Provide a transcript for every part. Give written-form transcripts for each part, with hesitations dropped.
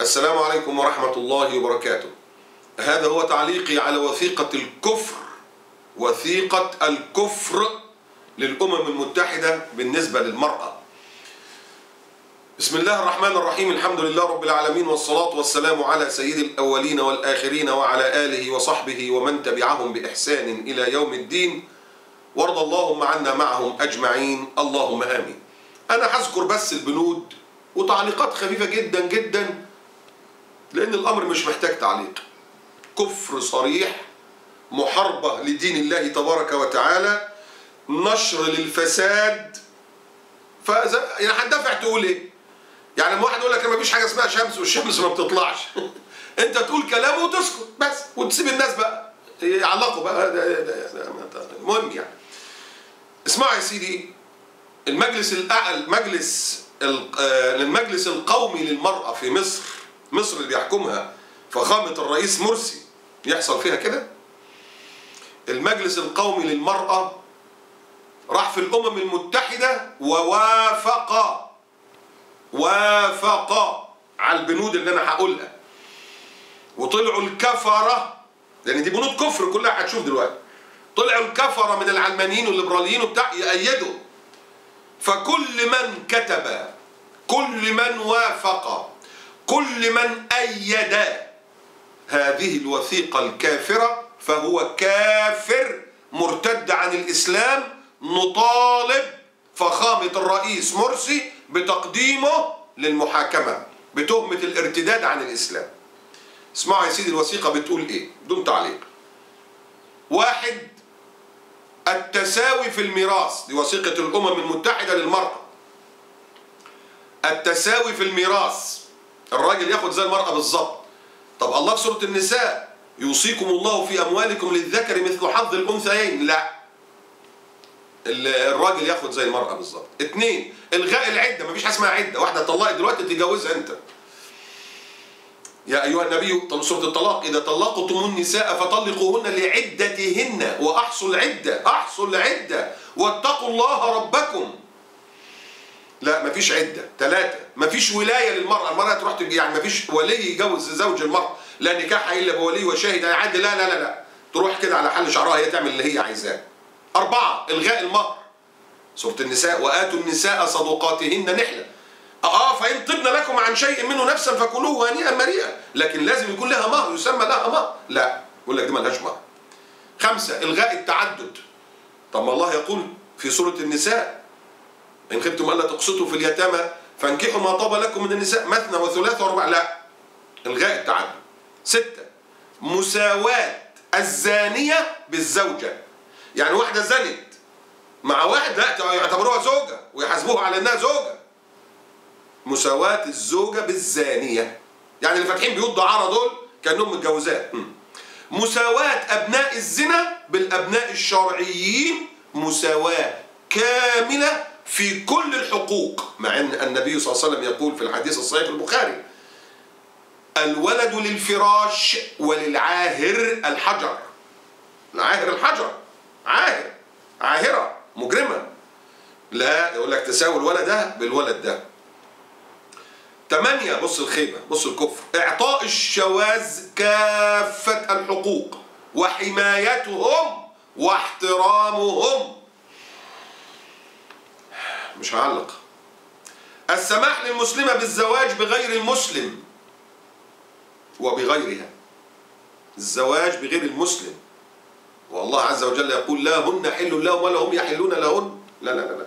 السلام عليكم ورحمة الله وبركاته. هذا هو تعليقي على وثيقة الكفر، وثيقة الكفر للأمم المتحدة بالنسبة للمرأة. بسم الله الرحمن الرحيم، الحمد لله رب العالمين، والصلاة والسلام على سيد الأولين والآخرين وعلى آله وصحبه ومن تبعهم بإحسان إلى يوم الدين، وارض اللهم عنا معهم أجمعين، اللهم آمين. أنا هذكر بس البنود وتعليقات خفيفة جدا جدا، لأن الأمر مش محتاج تعليق. كفر صريح، محاربة لدين الله تبارك وتعالى، نشر للفساد. يعني هتدافع تقول ايه؟ يعني لما واحد يقول لك ما فيش حاجة اسمها شمس والشمس ما بتطلعش انت تقول كلام وتسكت بس، وتسيب الناس بقى يعلقوا بقى. المهم يعني اسمعوا يا سيدي، المجلس المجلس القومي للمرأة في مصر اللي بيحكمها فخامة الرئيس مرسي، يحصل فيها كده. المجلس القومي للمرأة راح في الأمم المتحدة ووافق على البنود اللي أنا هقولها، وطلعوا الكفرة، لأن دي بنود كفر كلها هتشوف دلوقتي. طلعوا الكفرة من العلمانيين والليبراليين وبتاع يأيدوا. فكل من كتب، كل من وافق، كل من أيد هذه الوثيقة الكافرة فهو كافر مرتد عن الإسلام. نطالب فخامة الرئيس مرسي بتقديمه للمحاكمة بتهمة الارتداد عن الإسلام. اسمعوا يا سيدي الوثيقة بتقول إيه بدون تعليق. 1. التساوي في الميراث، دي وثيقة الأمم المتحدة للمرأة. التساوي في الميراث، الراجل ياخد زي المرأة بالظبط. طب الله في سورة النساء يوصيكم الله في أموالكم للذكر مثل حظ الأنثيين، لا، الراجل ياخد زي المرأة بالظبط. 2. إلغاء العدة، مفيش حاجة اسمها عدة. واحدة طلقت دلوقتي تتجوزها أنت. يا أيها النبي، سورة الطلاق، إذا طلقتم النساء فطلقوهن لعدتهن وأحصوا العدة، أحصوا العدة واتقوا الله ربكم. لا، مفيش عدة. 3. مفيش ولاية للمرأة، المرأة تروح يعني مفيش ولي يجوز زوج المرأة، لا نكاح إلا بولي وشاهد يعد، لا لا لا لا، تروح كده على حل شعرها هي تعمل اللي هي عايزاه. 4. إلغاء المهر، سورة النساء، وآتوا النساء صدقاتهن نحلة. فإن طبن لكم عن شيء منه نفسا فكلوه هنيئا مريئا، لكن لازم يكون لها مهر، يسمى لها مهر. لا، يقول لك دي مالهاش مهر. 5. إلغاء التعدد. طب ما الله يقول في سورة النساء إن خفتم ألا تقسطوا في اليتامى فانكحوا ما طاب لكم من النساء مثنى وثلاث ورباع، لا، إلغاء التعدد. 6. مساواة الزانية بالزوجة، يعني واحدة زنت مع واحد لا يعتبروها زوجة ويحاسبوها على إنها زوجة. مساواة الزوجة بالزانية، يعني اللي فاتحين بيوت دعارة دول كأنهم متجوزات. مساواة أبناء الزنا بالأبناء الشرعيين، مساواة كاملة في كل الحقوق، مع أن النبي صلى الله عليه وسلم يقول في الحديث الصحيح في البخاري: الولد للفراش وللعاهر الحجر. العاهر الحجر، عاهرة مجرمة، لا، يقول لك تساوي الولد ده بالولد ده. 8. بص الخيبة، بص الكفر: إعطاء الشواذ كافة الحقوق وحمايتهم واحترامهم. مش هعلق. السماح للمسلمة بالزواج بغير المسلم وبغيرها، الزواج بغير المسلم، والله عز وجل يقول: لا هن حل لهم ولا هم يحلون لهن، لا لا لا لا.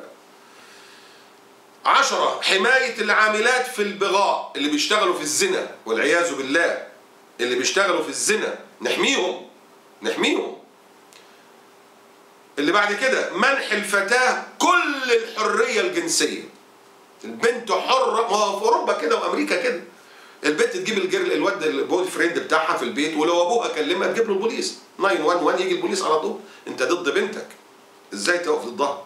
10. حماية العاملات في البغاء، اللي بيشتغلوا في الزنا والعياذ بالله، اللي بيشتغلوا في الزنا نحميهم. اللي بعد كده منح الفتاة كل الحرية الجنسية. البنت حرة، ما هو في أوروبا كده وأمريكا كده، البنت تجيب الواد البوي فريند بتاعها في البيت، ولو أبوها كلمها تجيب له البوليس 911، يجي البوليس على طول. أنت ضد بنتك، إزاي تقف ضدها؟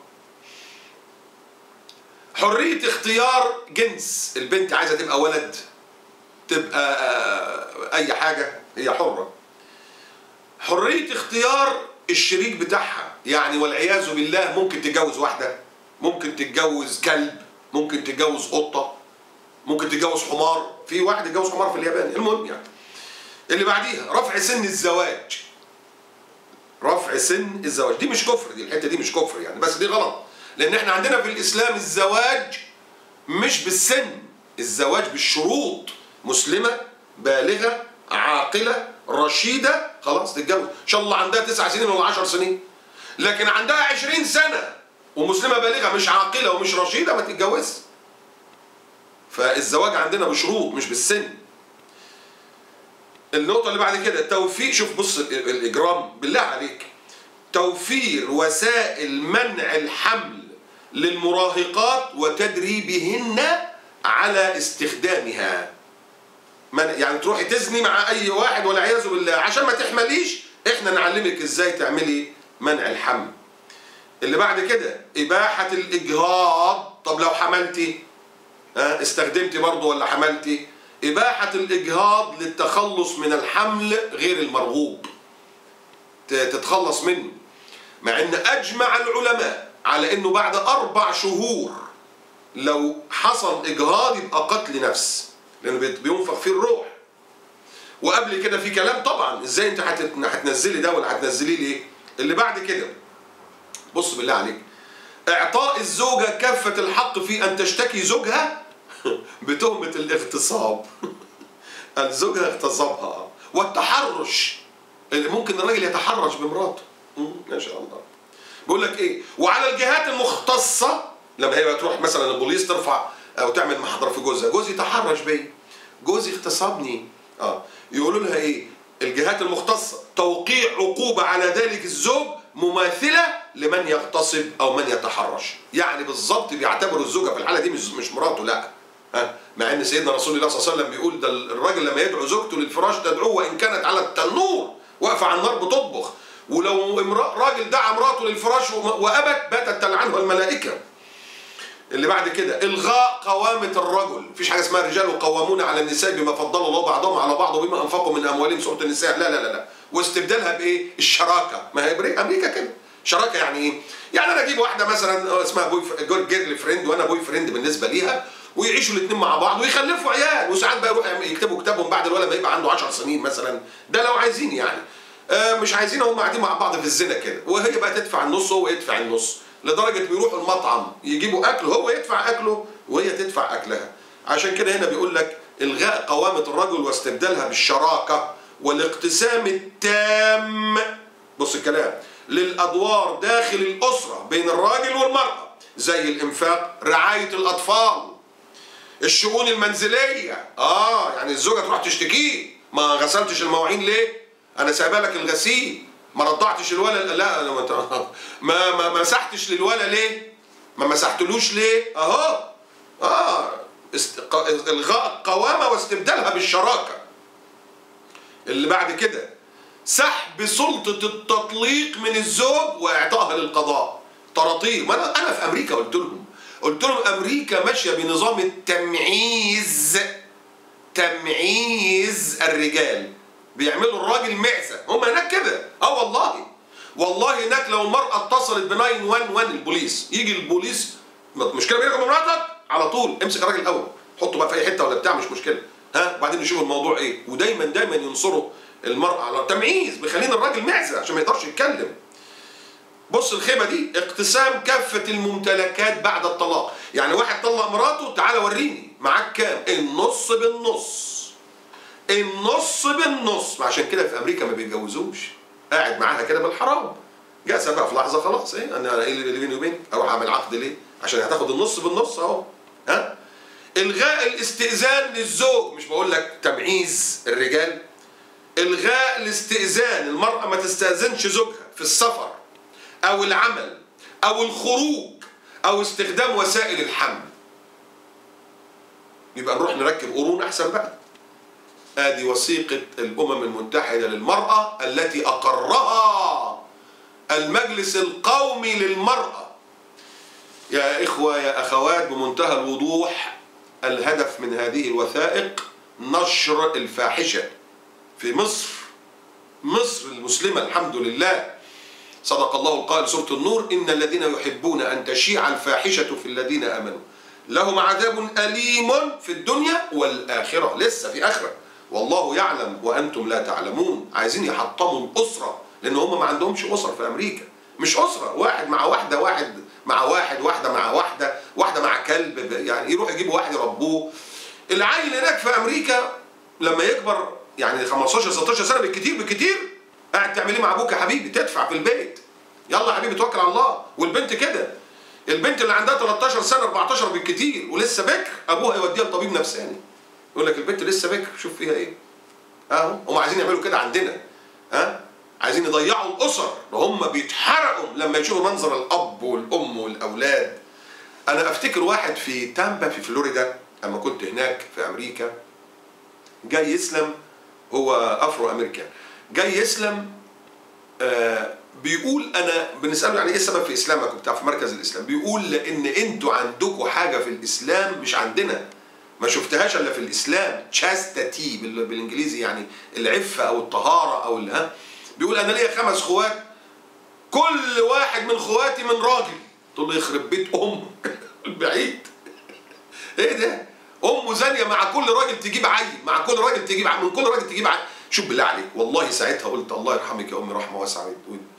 حرية اختيار جنس، البنت عايزة تبقى ولد، تبقى أي حاجة، هي حرة. حرية اختيار الشريك بتاعها، يعني والعياذ بالله ممكن تتجوز واحدة، ممكن تتجوز كلب، ممكن تتجوز قطة، ممكن تتجوز حمار، في واحد اتجوز حمار في اليابان. المهم يعني اللي بعديها رفع سن الزواج. رفع سن الزواج دي مش كفر، دي الحته دي مش كفر يعني، بس دي غلط، لان احنا عندنا في الاسلام الزواج مش بالسن، الزواج بالشروط. مسلمه بالغه عاقله رشيده خلاص تتجوز، ان شاء الله عندها 9 سنين ولا 10 سنين. لكن عندها 20 سنه ومسلمه بالغه مش عاقله ومش رشيده ما تتجوزش. فالزواج عندنا بشروط مش بالسن. النقطة اللي بعد كده توفير، شوف بص الإجرام بالله عليك، توفير وسائل منع الحمل للمراهقات وتدريبهن على استخدامها. يعني تروحي تزني مع أي واحد والعياذ بالله عشان ما تحمليش، إحنا نعلمك إزاي تعملي منع الحمل. اللي بعد كده إباحة الإجهاض. طب لو حملتي استخدمتي برضه ولا حملتي؟ إباحة الإجهاض للتخلص من الحمل غير المرغوب، تتخلص منه، مع أن أجمع العلماء على أنه بعد 4 شهور لو حصل إجهاض يبقى قتل نفس، لأنه بينفخ فيه الروح. وقبل كده في كلام طبعا إزاي أنت هتنزلي ده ولا هتنزليه ليه؟ اللي بعد كده بص بالله عليك، إعطاء الزوجة كافة الحق في أن تشتكي زوجها بتهمة الاغتصاب. الزوجة اغتصبها. والتحرش، ممكن الراجل يتحرش بمراته. ما شاء الله. بيقول لك ايه؟ وعلى الجهات المختصة لما هي تروح مثلا البوليس ترفع او تعمل محضر في جوزها، جوزي تحرش بيا، جوزي اغتصبني، يقولوا لها ايه؟ الجهات المختصة توقيع عقوبة على ذلك الزوج مماثلة لمن يغتصب او من يتحرش. يعني بالظبط بيعتبروا الزوجة في الحالة دي مش مراته، لا. مع ان سيدنا رسول الله صلى الله عليه وسلم بيقول ده الراجل لما يدعو زوجته للفراش تدعوه وان كانت على التنور واقفه على النار بتطبخ، ولو راجل دعا امراته للفراش وابت باتت تلعنها الملائكه. اللي بعد كده الغاء قوامه الرجل، مفيش حاجه اسمها رجال قوامون على النساء بما فضل الله بعضهم على بعض وبما انفقوا من اموالهم، سوره النساء. لا لا لا لا، واستبدالها بايه؟ الشراكه. ما هي امريكا كده. شراكه يعني ايه؟ يعني انا اجيب واحده مثلا اسمها جيرل فريند وانا بوي فريند بالنسبه ليها، ويعيشوا الاثنين مع بعض ويخلفوا عيال، وساعات بقى يروحوا يكتبوا كتابهم بعد الولد ما يبقى عنده 10 سنين مثلا، ده لو عايزين يعني. مش عايزين هم قاعدين مع بعض في الزنا كده، وهي بقى تدفع النص وهو يدفع النص، لدرجه بيروحوا المطعم يجيبوا اكل، هو يدفع اكله وهي تدفع اكلها. عشان كده هنا بيقول لك الغاء قوامه الرجل واستبدالها بالشراكه والاقتسام التام. بص الكلام، للادوار داخل الاسره بين الراجل والمراه، زي الانفاق، رعايه الاطفال، الشؤون المنزليه. يعني الزوجه تروح تشتكيه، ما غسلتش المواعين ليه؟ انا سايبه لك الغسيل. ما رضعتش الولد، لا ما مسحتش للولد ليه؟ ما مسحتلوش ليه؟ الغاء القوامه واستبدالها بالشراكه. اللي بعد كده سحب سلطه التطليق من الزوج واعطائها للقضاء. طراطير. ما انا في امريكا قلت لهم امريكا ماشيه بنظام التمعيز، تمعيز الرجال، بيعملوا الراجل معزه، هم هناك كده. والله هناك لو المراه اتصلت ب 911 البوليس، يجي البوليس، مشكله بينك وبين مراتك على طول امسك الراجل الاول، حطه بقى في اي حته ولا بتاع، مش مشكله، وبعدين نشوف الموضوع ايه. ودايما ينصروا المراه على تمعيز، بيخلين الراجل معزه عشان ما يقدرش يتكلم. بص الخيبه دي، اقتسام كافه الممتلكات بعد الطلاق. يعني واحد طلق مراته، تعالى وريني معاك كام؟ النص بالنص، النص بالنص. عشان كده في امريكا ما بيتجوزوش، قاعد معاها كده بالحرام، جاء بقى في لحظه خلاص انا ايه اللي بيني وبينك؟ اروح اعمل عقد ليه؟ عشان هتاخد النص بالنص اهو. الغاء الاستئذان للزوج، مش بقول لك تمعيز الرجال؟ الغاء الاستئذان، المراه ما تستاذنش زوجها في السفر او العمل او الخروج او استخدام وسائل الحمل. يبقى نروح نركب قرون احسن بقى. ادي وثيقة الامم المتحدة للمرأة التي اقرها المجلس القومي للمرأة. يا اخوة يا اخوات، بمنتهى الوضوح الهدف من هذه الوثائق نشر الفاحشة في مصر المسلمة الحمد لله. صدق الله القائل سورة النور: إن الذين يحبون أن تشيع الفاحشة في الذين آمنوا لهم عذاب أليم في الدنيا والآخرة. لسه في آخرة، والله يعلم وأنتم لا تعلمون. عايزين يحطموا الأسرة، لأن هم ما عندهمش أسر في أمريكا. مش أسرة، واحد مع واحدة، واحد مع واحد، واحدة مع واحدة، واحدة مع كلب، يعني يروح يجيبوا واحد يربوه. العيل هناك في أمريكا لما يكبر يعني 15 16 سنة بالكتير قاعد تعمل ايه مع ابوك يا حبيبي؟ تدفع في البيت. يلا يا حبيبي توكل على الله. والبنت كده، البنت اللي عندها 13 سنة 14 بالكتير ولسه بكر، ابوها يوديها لطبيب نفساني يقول لك البنت لسه بكر، شوف فيها ايه. اهو هم عايزين يعملوا كده عندنا. عايزين يضيعوا الاسر، وهم بيتحرقوا لما يشوفوا منظر الاب والام والاولاد. انا افتكر واحد في تامبا في فلوريدا لما كنت هناك في امريكا، جاي يسلم، هو افرو امريكان، جاي يسلم. بيقول انا بنساله يعني ايه السبب في اسلامك وبتاع في مركز الاسلام، بيقول لان انتوا عندكم حاجه في الاسلام مش عندنا، ما شفتهاش الا في الاسلام، تشاستتي بالانجليزي، يعني العفه او الطهاره او بيقول انا ليا 5 اخوات، كل واحد من اخواتي من راجل. تقول له يخرب بيت امك بعيد. ايه ده؟ امه زانيه، مع كل راجل تجيب عيل، مع كل راجل تجيب عيل، من كل راجل تجيب عيل. شوف بالله عليك، والله ساعتها قلت الله يرحمك يا امي رحمه واسعه.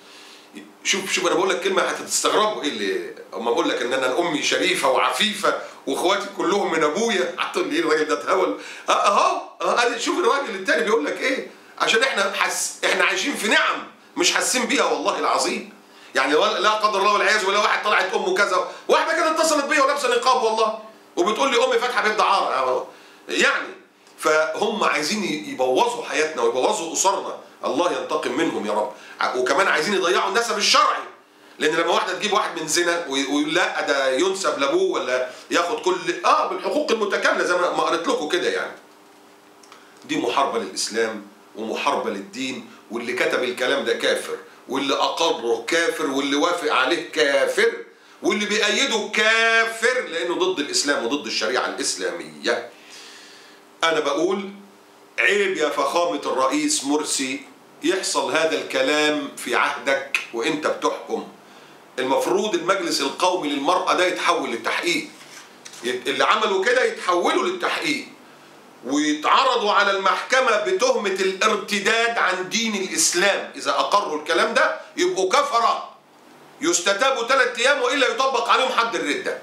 شوف انا بقول لك كلمه هتستغربوا، ايه اللي اما بقول لك ان انا امي شريفه وعفيفه واخواتي كلهم من ابويا، هتقول لي ايه الراجل ده اتهول؟ اهو شوف الراجل التاني بيقول لك ايه، عشان احنا عايشين في نعم مش حاسين بيها والله العظيم. يعني لا قدر الله والعياذ، ولا واحد طلعت امه كذا، واحده كده اتصلت بيا ولابسه نقاب والله وبتقول لي امي فاتحه بيت دعاره يعني. فهم عايزين يبوظوا حياتنا ويبوظوا اسرنا، الله ينتقم منهم يا رب. وكمان عايزين يضيعوا النسب الشرعي، لان لما واحده تجيب واحد من زنا ويقول لا ده ينسب لابوه ولا ياخد كل بالحقوق المتكامله زي ما قريت لكم كده يعني. دي محاربه للاسلام ومحاربه للدين، واللي كتب الكلام ده كافر، واللي اقره كافر، واللي وافق عليه كافر، واللي بيأيده كافر، لانه ضد الاسلام وضد الشريعه الاسلاميه. أنا بقول عيب يا فخامة الرئيس مرسي يحصل هذا الكلام في عهدك وأنت بتحكم. المفروض المجلس القومي للمرأة ده يتحول للتحقيق، اللي عملوا كده يتحولوا للتحقيق ويتعرضوا على المحكمة بتهمة الارتداد عن دين الإسلام. إذا أقروا الكلام ده يبقوا كفرة، يستتابوا 3 أيام وإلا يطبق عليهم حد الردة.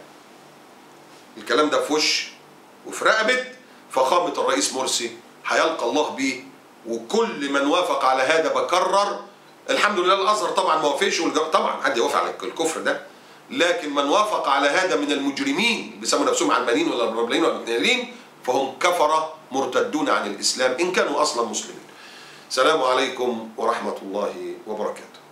الكلام ده في وش وفي رقبة فخامة الرئيس مرسي، هيلقى الله بيه. وكل من وافق على هذا بكرر، الحمد لله الازهر طبعا ما وافقش، طبعا حد يوافق على الكفر ده، لكن من وافق على هذا من المجرمين بيسموا نفسهم علمانيين ولا ربلين ولا متنيلين، فهم كفرة مرتدون عن الاسلام ان كانوا اصلا مسلمين. السلام عليكم ورحمة الله وبركاته.